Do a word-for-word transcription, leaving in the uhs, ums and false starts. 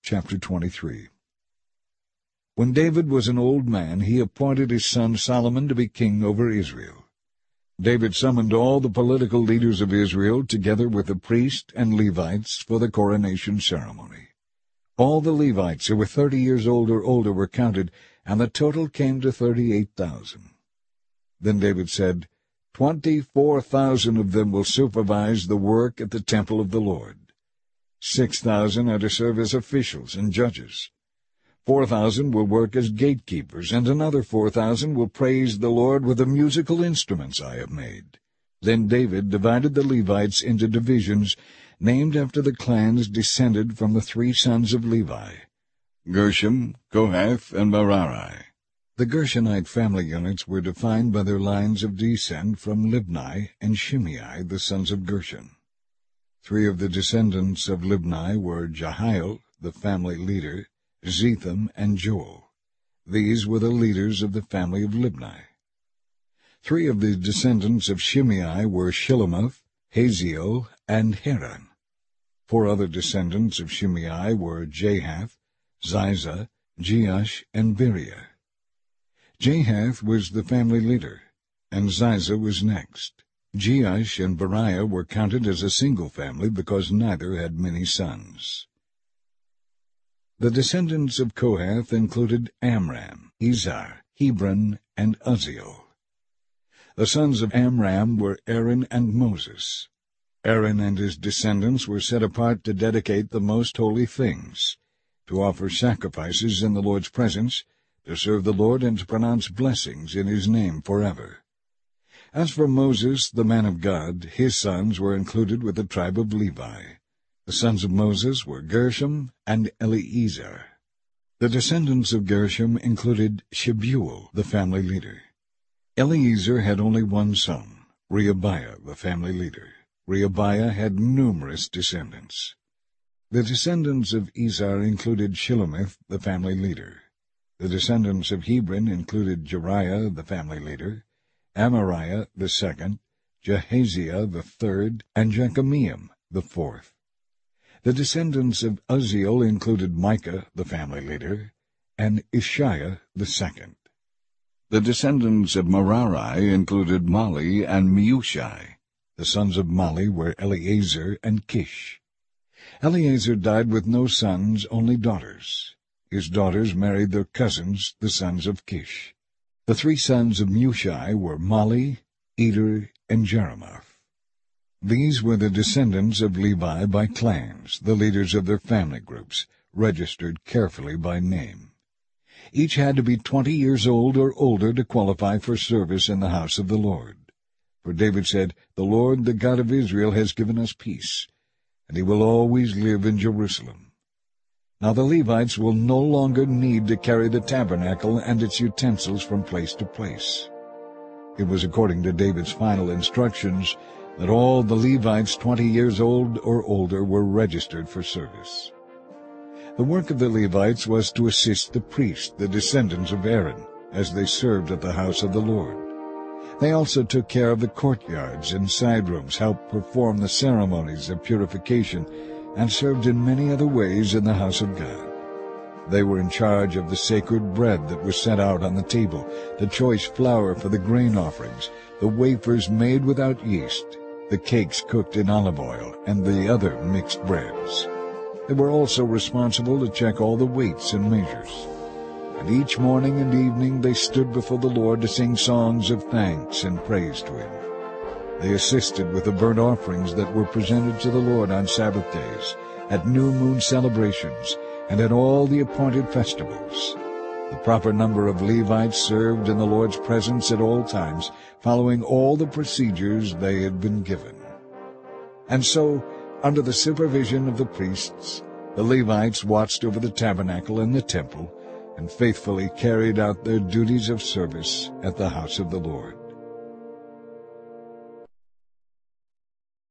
chapter twenty-three. When David was an old man, he appointed his son Solomon to be king over Israel. David summoned all the political leaders of Israel, together with the priests and Levites, for the coronation ceremony. All the Levites who were thirty years old or older were counted, and the total came to thirty-eight thousand. Then David said, Twenty-four thousand of them will supervise the work at the temple of the Lord. Six thousand are to serve as officials and judges. Four thousand will work as gatekeepers, and another four thousand will praise the Lord with the musical instruments I have made. Then David divided the Levites into divisions, named after the clans descended from the three sons of Levi, Gershom, Kohath, and Merari. The Gershonite family units were defined by their lines of descent from Libni and Shimei, the sons of Gershon. Three of the descendants of Libni were Jehiel, the family leader, Zetham, and Joel. These were the leaders of the family of Libni. Three of the descendants of Shimei were Shilomoth, Haziel, and Haran. Four other descendants of Shimei were Jahath, Ziza, Jeush, and Beriah. Jahath was the family leader, and Ziza was next. Jeush and Beriah were counted as a single family because neither had many sons. The descendants of Kohath included Amram, Izhar, Hebron, and Uzziel. The sons of Amram were Aaron and Moses. Aaron and his descendants were set apart to dedicate the most holy things, to offer sacrifices in the Lord's presence, to serve the Lord, and to pronounce blessings in his name forever. As for Moses, the man of God, his sons were included with the tribe of Levi. The sons of Moses were Gershom and Eleazar. The descendants of Gershom included Shebuel, the family leader. Eleazar had only one son, Rehabiah, the family leader. Rehabiah had numerous descendants. The descendants of Izhar included Shilomith, the family leader. The descendants of Hebron included Jeriah, the family leader, Amariah, the second, Jehaziah, the third, and Jekameam, the fourth. The descendants of Uzziel included Micah, the family leader, and Ishiah, the second. The descendants of Merari included Mali and Meushai. The sons of Mali were Eleazar and Kish. Eleazar died with no sons, only daughters. His daughters married their cousins, the sons of Kish. The three sons of Meushai were Mali, Eder, and Jeremoth. These were the descendants of Levi by clans, the leaders of their family groups, registered carefully by name. Each had to be twenty years old or older to qualify for service in the house of the Lord. For David said, The Lord, the God of Israel, has given us peace, and he will always live in Jerusalem. Now the Levites will no longer need to carry the tabernacle and its utensils from place to place. It was according to David's final instructions that all the Levites twenty years old or older were registered for service. The work of the Levites was to assist the priests, the descendants of Aaron, as they served at the house of the Lord. They also took care of the courtyards and side rooms, helped perform the ceremonies of purification, and served in many other ways in the house of God. They were in charge of the sacred bread that was set out on the table, the choice flour for the grain offerings, the wafers made without yeast, the cakes cooked in olive oil, and the other mixed breads. They were also responsible to check all the weights and measures. And each morning and evening they stood before the Lord to sing songs of thanks and praise to him. They assisted with the burnt offerings that were presented to the Lord on Sabbath days, at new moon celebrations, and at all the appointed festivals. The proper number of Levites served in the Lord's presence at all times, following all the procedures they had been given. And so, under the supervision of the priests, the Levites watched over the tabernacle and the temple, and faithfully carried out their duties of service at the house of the Lord.